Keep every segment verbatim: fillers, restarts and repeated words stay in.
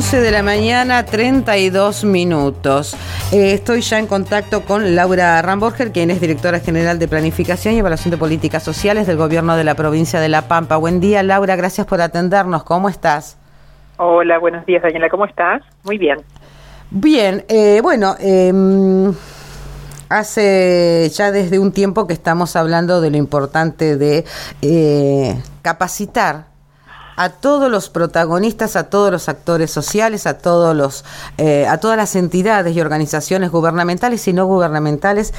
once de la mañana, treinta y dos minutos. Eh, estoy ya en contacto con Laura Ramborger, quien es directora general de Planificación y Evaluación de Políticas Sociales del Gobierno de la Provincia de La Pampa. Buen día, Laura, gracias por atendernos. ¿Cómo estás? Hola, buenos días, Daniela. ¿Cómo estás? Muy bien. Bien, eh, bueno, eh, hace ya desde un tiempo que estamos hablando de lo importante de eh, capacitar a todos los protagonistas, a todos los actores sociales, a todos los, eh, a todas las entidades y organizaciones gubernamentales y no gubernamentales,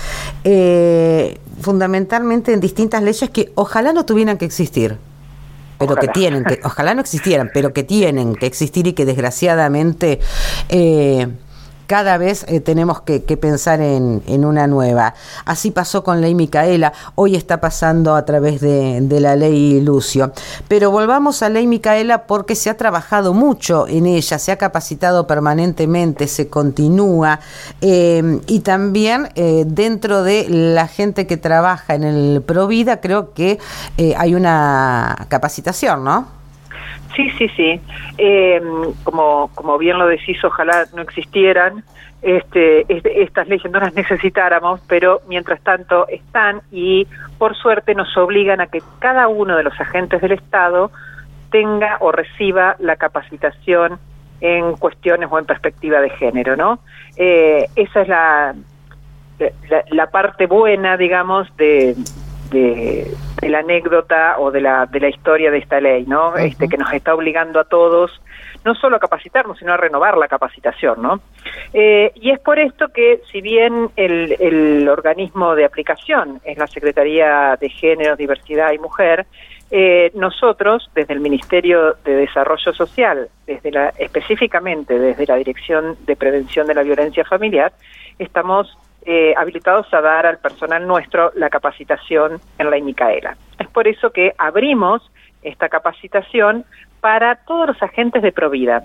eh, fundamentalmente en distintas leyes que ojalá no tuvieran que existir, pero ojalá. que tienen que, ojalá no existieran, pero que tienen que existir y que desgraciadamente eh, cada vez eh, tenemos que, que pensar en, en una nueva. Así pasó con Ley Micaela, hoy está pasando a través de, de la Ley Lucio. Pero volvamos a Ley Micaela porque se ha trabajado mucho en ella, se ha capacitado permanentemente, se continúa, eh, y también eh, dentro de la gente que trabaja en el Provida creo que eh, hay una capacitación, ¿no? Sí, sí, sí. Eh, como como bien lo decís, ojalá no existieran este, este estas leyes, no las necesitáramos, pero mientras tanto están y por suerte nos obligan a que cada uno de los agentes del Estado tenga o reciba la capacitación en cuestiones o en perspectiva de género, ¿no? Eh, esa es la, la, la parte buena, digamos, de... De, de la anécdota o de la de la historia de esta ley, ¿no? Uh-huh. Este que nos está obligando a todos no solo a capacitarnos, sino a renovar la capacitación, ¿no? Eh, y es por esto que, si bien el, el organismo de aplicación es la Secretaría de Género, Diversidad y Mujer, eh, nosotros, desde el Ministerio de Desarrollo Social, desde la, específicamente desde la Dirección de Prevención de la Violencia Familiar, estamos Eh, habilitados a dar al personal nuestro la capacitación en Ley Micaela. Es por eso que abrimos esta capacitación para todos los agentes de Provida.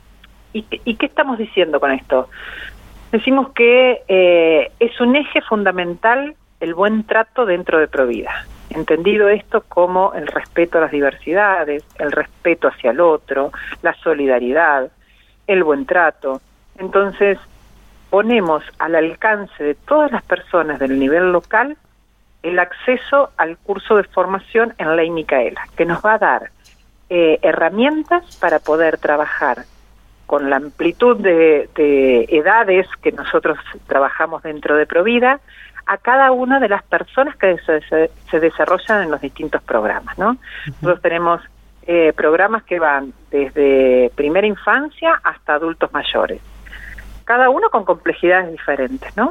¿Y, y qué estamos diciendo con esto? Decimos que eh, es un eje fundamental el buen trato dentro de Provida. Entendido esto como el respeto a las diversidades, el respeto hacia el otro, la solidaridad, el buen trato. Entonces, ponemos al alcance de todas las personas del nivel local el acceso al curso de formación en Ley Micaela, que nos va a dar eh, herramientas para poder trabajar con la amplitud de, de edades que nosotros trabajamos dentro de Provida a cada una de las personas que se, se, se desarrollan en los distintos programas, ¿no? Uh-huh. Nosotros tenemos eh, programas que van desde primera infancia hasta adultos mayores, cada uno con complejidades diferentes, ¿no?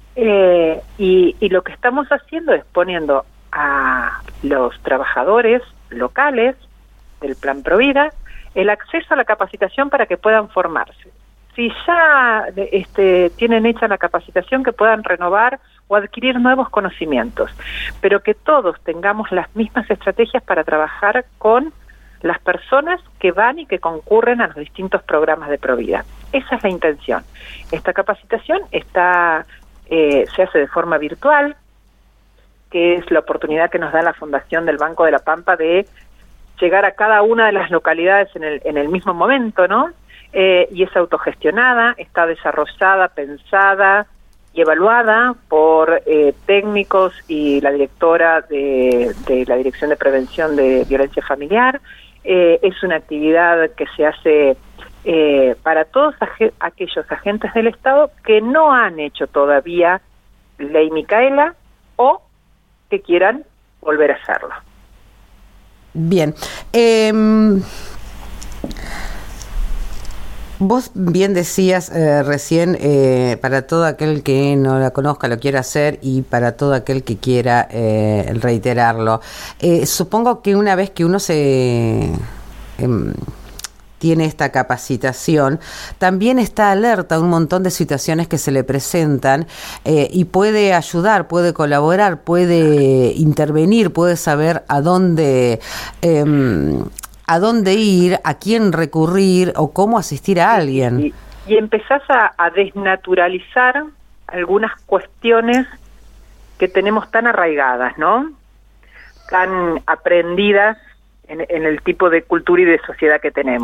Eh, y, y lo que estamos haciendo es poniendo a los trabajadores locales del Plan Provida el acceso a la capacitación para que puedan formarse. Si ya este, tienen hecha la capacitación, que puedan renovar o adquirir nuevos conocimientos, pero que todos tengamos las mismas estrategias para trabajar con las personas que van y que concurren a los distintos programas de Provida. Esa es la intención. Esta capacitación está eh, se hace de forma virtual, que es la oportunidad que nos da la Fundación del Banco de la Pampa de llegar a cada una de las localidades en el, en el mismo momento, ¿no? Eh, y es autogestionada, está desarrollada, pensada y evaluada por eh, técnicos y la directora de, de la Dirección de Prevención de Violencia Familiar. Eh, es una actividad que se hace eh, para todos ag- aquellos agentes del Estado que no han hecho todavía Ley Micaela o que quieran volver a hacerlo. Bien. Eh, vos bien decías eh, recién, eh, para todo aquel que no la conozca, lo quiera hacer, y para todo aquel que quiera eh, reiterarlo. Eh, supongo que una vez que uno se eh, tiene esta capacitación, también está alerta a un montón de situaciones que se le presentan eh, y puede ayudar, puede colaborar, puede intervenir, puede saber a dónde... Eh, a dónde ir, a quién recurrir o cómo asistir a alguien. Y, y empezás a, a desnaturalizar algunas cuestiones que tenemos tan arraigadas, ¿no? Tan aprendidas en, en el tipo de cultura y de sociedad que tenemos.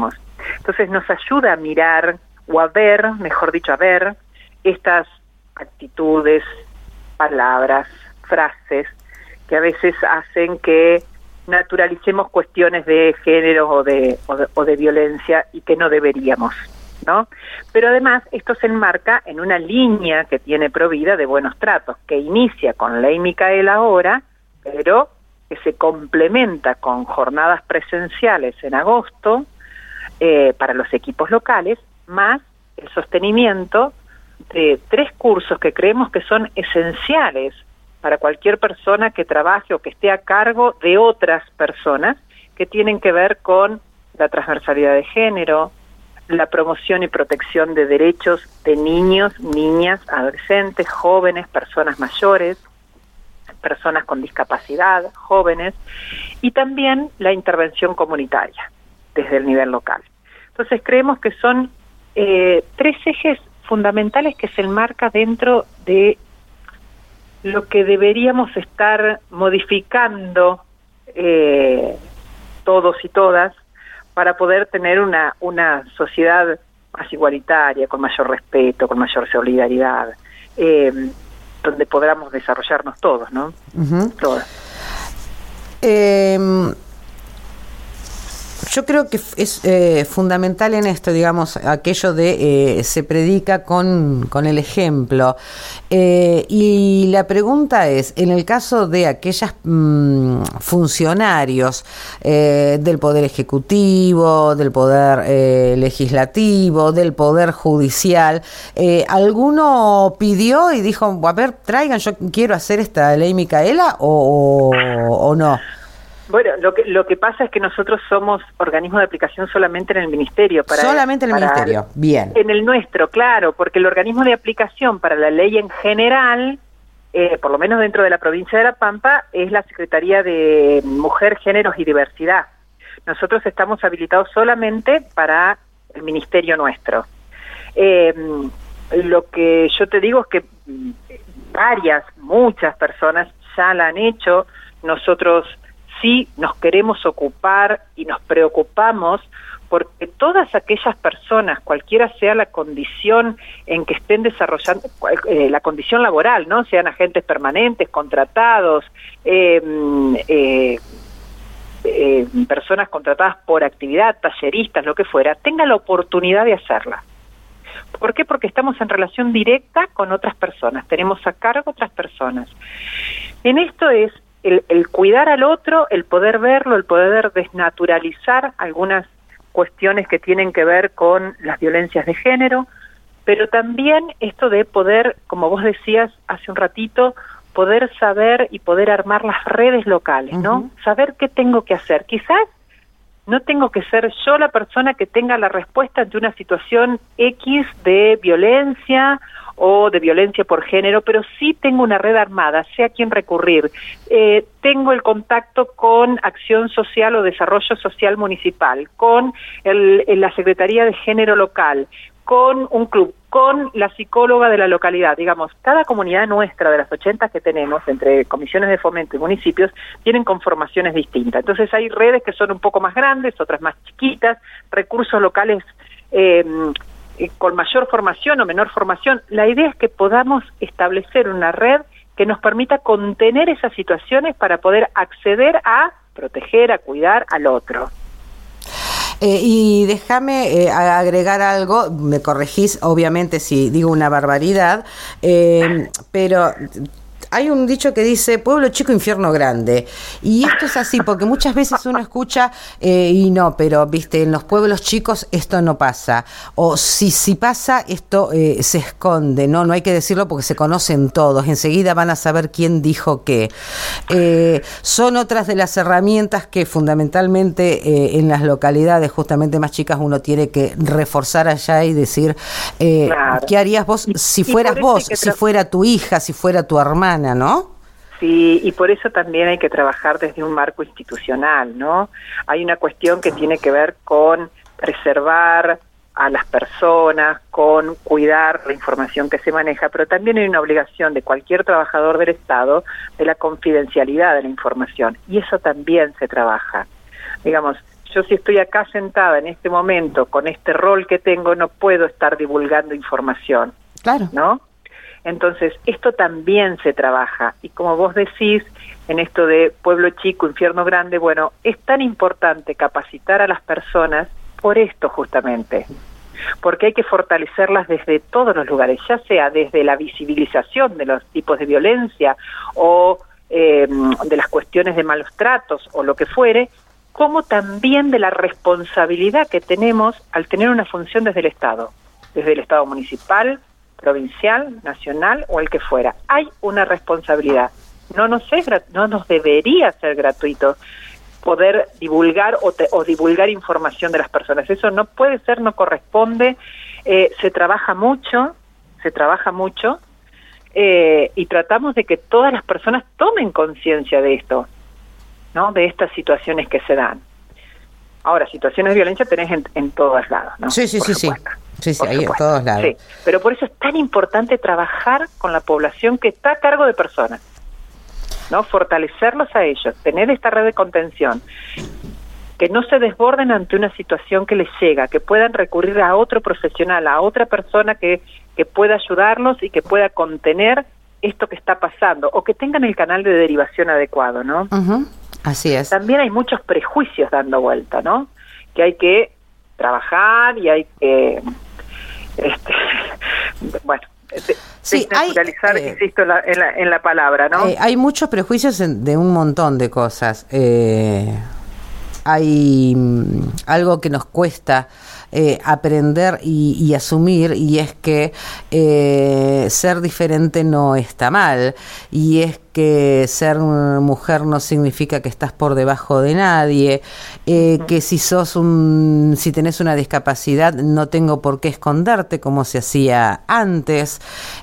Entonces nos ayuda a mirar o a ver, mejor dicho, a ver estas actitudes, palabras, frases que a veces hacen que naturalicemos cuestiones de género o de, o de, o de violencia y que no deberíamos, ¿no? Pero además esto se enmarca en una línea que tiene Provida de buenos tratos, que inicia con Ley Micaela ahora, pero que se complementa con jornadas presenciales en agosto eh, para los equipos locales, más el sostenimiento de tres cursos que creemos que son esenciales para cualquier persona que trabaje o que esté a cargo de otras personas, que tienen que ver con la transversalidad de género, la promoción y protección de derechos de niños, niñas, adolescentes, jóvenes, personas mayores, personas con discapacidad, jóvenes, y también la intervención comunitaria desde el nivel local. Entonces creemos que son eh, tres ejes fundamentales que se enmarca dentro de lo que deberíamos estar modificando eh, todos y todas para poder tener una, una sociedad más igualitaria, con mayor respeto, con mayor solidaridad, eh, donde podamos desarrollarnos todos, ¿no? Uh-huh. Todas. Eh, yo creo que es eh, fundamental en esto, digamos, aquello de eh, se predica con, con el ejemplo. Eh, y la pregunta es, en el caso de aquellos mmm, funcionarios eh, del Poder Ejecutivo, del Poder eh, Legislativo, del Poder Judicial, eh, ¿alguno pidió y dijo, a ver, traigan, yo quiero hacer esta ley Micaela o, o, o no? Bueno, lo que lo que pasa es que nosotros somos organismo de aplicación solamente en el Ministerio. Para, solamente en el para, Ministerio, bien. En el nuestro, claro, porque el organismo de aplicación para la ley en general, eh, por lo menos dentro de la provincia de La Pampa, es la Secretaría de Mujer, Géneros y Diversidad. Nosotros estamos habilitados solamente para el Ministerio nuestro. Eh, lo que yo te digo es que varias, muchas personas ya la han hecho. Nosotros sí nos queremos ocupar y nos preocupamos porque todas aquellas personas, cualquiera sea la condición en que estén desarrollando, eh, la condición laboral, ¿no? Sean agentes permanentes, contratados, eh, eh, eh, personas contratadas por actividad, talleristas, lo que fuera, tengan la oportunidad de hacerla. ¿Por qué? Porque estamos en relación directa con otras personas, tenemos a cargo otras personas. En esto es El, el cuidar al otro, el poder verlo, el poder desnaturalizar algunas cuestiones que tienen que ver con las violencias de género, pero también esto de poder, como vos decías hace un ratito, poder saber y poder armar las redes locales, ¿no? Uh-huh. Saber qué tengo que hacer. Quizás no tengo que ser yo la persona que tenga la respuesta ante una situación X de violencia o de violencia por género, pero sí tengo una red armada, sé a quién recurrir, eh, tengo el contacto con Acción Social o Desarrollo Social Municipal, con el, la Secretaría de Género Local, con un club, con la psicóloga de la localidad. Digamos, cada comunidad nuestra, de las ochenta que tenemos, entre comisiones de fomento y municipios, tienen conformaciones distintas. Entonces hay redes que son un poco más grandes, otras más chiquitas, recursos locales eh, con mayor formación o menor formación. La idea es que podamos establecer una red que nos permita contener esas situaciones para poder acceder a proteger, a cuidar al otro. Eh, y déjame eh, agregar algo, me corregís obviamente si digo una barbaridad, eh, pero hay un dicho que dice pueblo chico, infierno grande, y esto es así porque muchas veces uno escucha eh, y no, pero viste, en los pueblos chicos esto no pasa, o si si pasa esto eh, se esconde, no no hay que decirlo porque se conocen todos, enseguida van a saber quién dijo qué. Eh, son otras de las herramientas que fundamentalmente eh, en las localidades justamente más chicas uno tiene que reforzar allá y decir eh, claro. ¿Qué harías vos si fueras vos, si fuera tu hija, si fuera tu hermana, ¿no? Sí, y por eso también hay que trabajar desde un marco institucional, ¿no? Hay una cuestión que tiene que ver con preservar a las personas, con cuidar la información que se maneja, pero también hay una obligación de cualquier trabajador del Estado de la confidencialidad de la información, y eso también se trabaja. Digamos, yo si estoy acá sentada en este momento con este rol que tengo, no puedo estar divulgando información. Claro. ¿No? Entonces, esto también se trabaja. Y como vos decís, en esto de pueblo chico, infierno grande, bueno, es tan importante capacitar a las personas por esto justamente. Porque hay que fortalecerlas desde todos los lugares, ya sea desde la visibilización de los tipos de violencia o eh, de las cuestiones de malos tratos o lo que fuere, como también de la responsabilidad que tenemos al tener una función desde el Estado, desde el Estado municipal, provincial, nacional o el que fuera. Hay una responsabilidad. No nos es, no nos debería ser gratuito poder divulgar o, te, o divulgar información de las personas. Eso no puede ser, no corresponde. Eh, se trabaja mucho, se trabaja mucho eh, y tratamos de que todas las personas tomen conciencia de esto, ¿no? De estas situaciones que se dan. Ahora, situaciones de violencia tenés en, en todos lados, ¿no? Sí, sí, por sí, supuesto, sí. Sí, sí, por ahí en supuesto. todos lados. Sí, pero por eso es tan importante trabajar con la población que está a cargo de personas, ¿no? Fortalecerlos a ellos, tener esta red de contención, que no se desborden ante una situación que les llega, que puedan recurrir a otro profesional, a otra persona que, que pueda ayudarlos y que pueda contener esto que está pasando, o que tengan el canal de derivación adecuado, ¿no? Uh-huh. Así es. También hay muchos prejuicios dando vuelta, ¿no? Que hay que trabajar y hay que, este, bueno, sí, desnaturalizar, hay, eh, insisto, en la, en, la, en la palabra, ¿no? Eh, hay muchos prejuicios en, de un montón de cosas. Eh, hay mm, algo que nos cuesta eh, aprender y, y asumir, y es que eh, ser diferente no está mal, y es que ser mujer no significa que estás por debajo de nadie, eh, que si sos un, si tenés una discapacidad no tengo por qué esconderte como se hacía antes,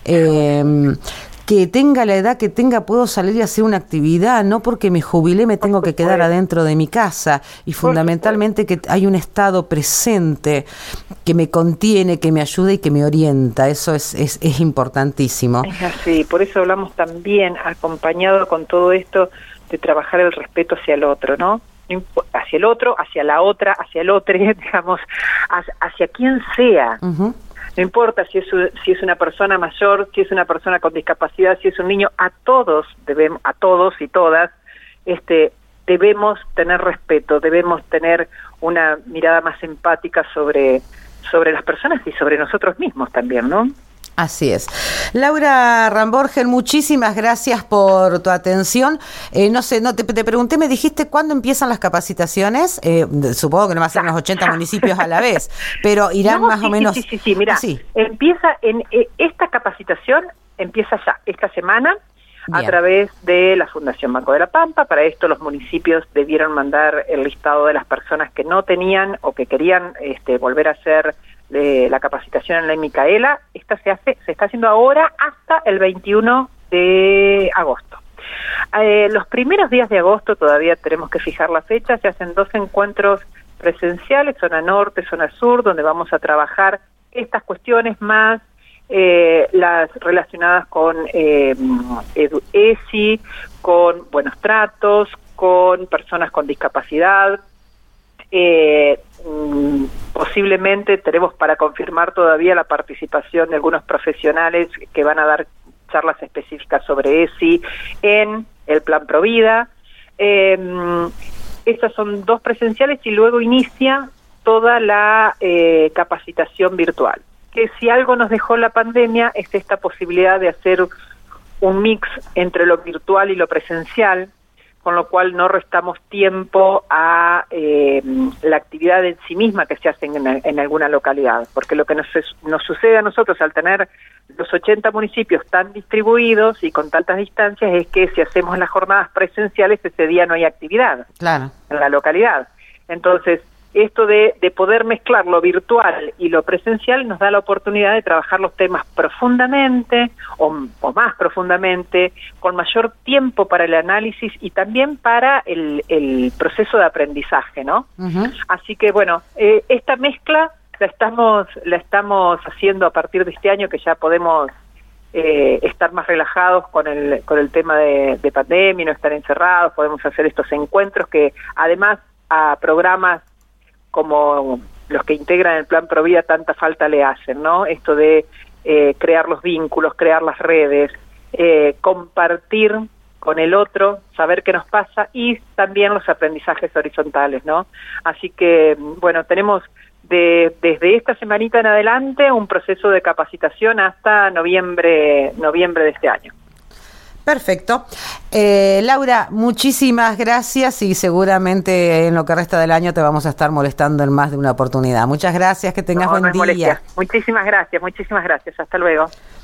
eh, que tenga la edad que tenga puedo salir y hacer una actividad, no porque me jubilé me tengo que quedar adentro de mi casa, y fundamentalmente que hay un Estado presente que me contiene, que me ayuda y que me orienta. Eso es, es, es importantísimo. Es así, por eso hablamos también, acompañado con todo esto, de trabajar el respeto hacia el otro, ¿no? Hacia el otro, hacia la otra, hacia el otro, digamos, hacia quien sea. Uh-huh. No importa si es, si es una persona mayor, si es una persona con discapacidad, si es un niño, a todos debemos, a todos y todas, este, debemos tener respeto, debemos tener una mirada más empática sobre, sobre las personas y sobre nosotros mismos también, ¿no? Así es. Laura Ramborgen, muchísimas gracias por tu atención. Eh, no sé, no te, te pregunté, me dijiste cuándo empiezan las capacitaciones. Eh, supongo que no va a ser unos ochenta municipios a la vez, pero irán no, más sí, o menos. Sí, sí, sí, sí. Mira, así. Empieza en eh, esta capacitación empieza ya esta semana. Bien. A través de la Fundación Banco de la Pampa. Para esto los municipios debieron mandar el listado de las personas que no tenían o que querían este, volver a hacer de la capacitación en la Micaela. Esta se hace, se está haciendo ahora hasta el veintiuno de agosto. Eh, los primeros días de agosto, todavía tenemos que fijar la fecha, se hacen dos encuentros presenciales, zona norte, zona sur, donde vamos a trabajar estas cuestiones más eh, las relacionadas con eh, edu, E S I, con buenos tratos, con personas con discapacidad. Eh, mm, posiblemente tenemos para confirmar todavía la participación de algunos profesionales que van a dar charlas específicas sobre E S I en el Plan Provida. Eh, estas son dos presenciales y luego inicia toda la eh, capacitación virtual. Que si algo nos dejó la pandemia es esta posibilidad de hacer un mix entre lo virtual y lo presencial, con lo cual no restamos tiempo a eh, la actividad en sí misma que se hace en, en alguna localidad, porque lo que nos, nos sucede a nosotros al tener los ochenta municipios tan distribuidos y con tantas distancias es que si hacemos las jornadas presenciales ese día no hay actividad claro. en la localidad. Entonces, esto de, de poder mezclar lo virtual y lo presencial nos da la oportunidad de trabajar los temas profundamente o, o más profundamente, con mayor tiempo para el análisis y también para el, el proceso de aprendizaje, ¿no? Uh-huh. Así que, bueno, eh, esta mezcla la estamos, la estamos haciendo a partir de este año, que ya podemos eh, estar más relajados con el, con el tema de, de pandemia, no estar encerrados, podemos hacer estos encuentros que además a programas como los que integran el Plan Provida tanta falta le hacen, ¿no? Esto de eh, crear los vínculos, crear las redes, eh, compartir con el otro, saber qué nos pasa y también los aprendizajes horizontales, ¿no? Así que, bueno, tenemos de, desde esta semanita en adelante un proceso de capacitación hasta noviembre, noviembre de este año. Perfecto. Eh, Laura, muchísimas gracias y seguramente en lo que resta del año te vamos a estar molestando en más de una oportunidad. Muchas gracias, que tengas no, buen no es día. Molestia. Muchísimas gracias, muchísimas gracias. Hasta luego.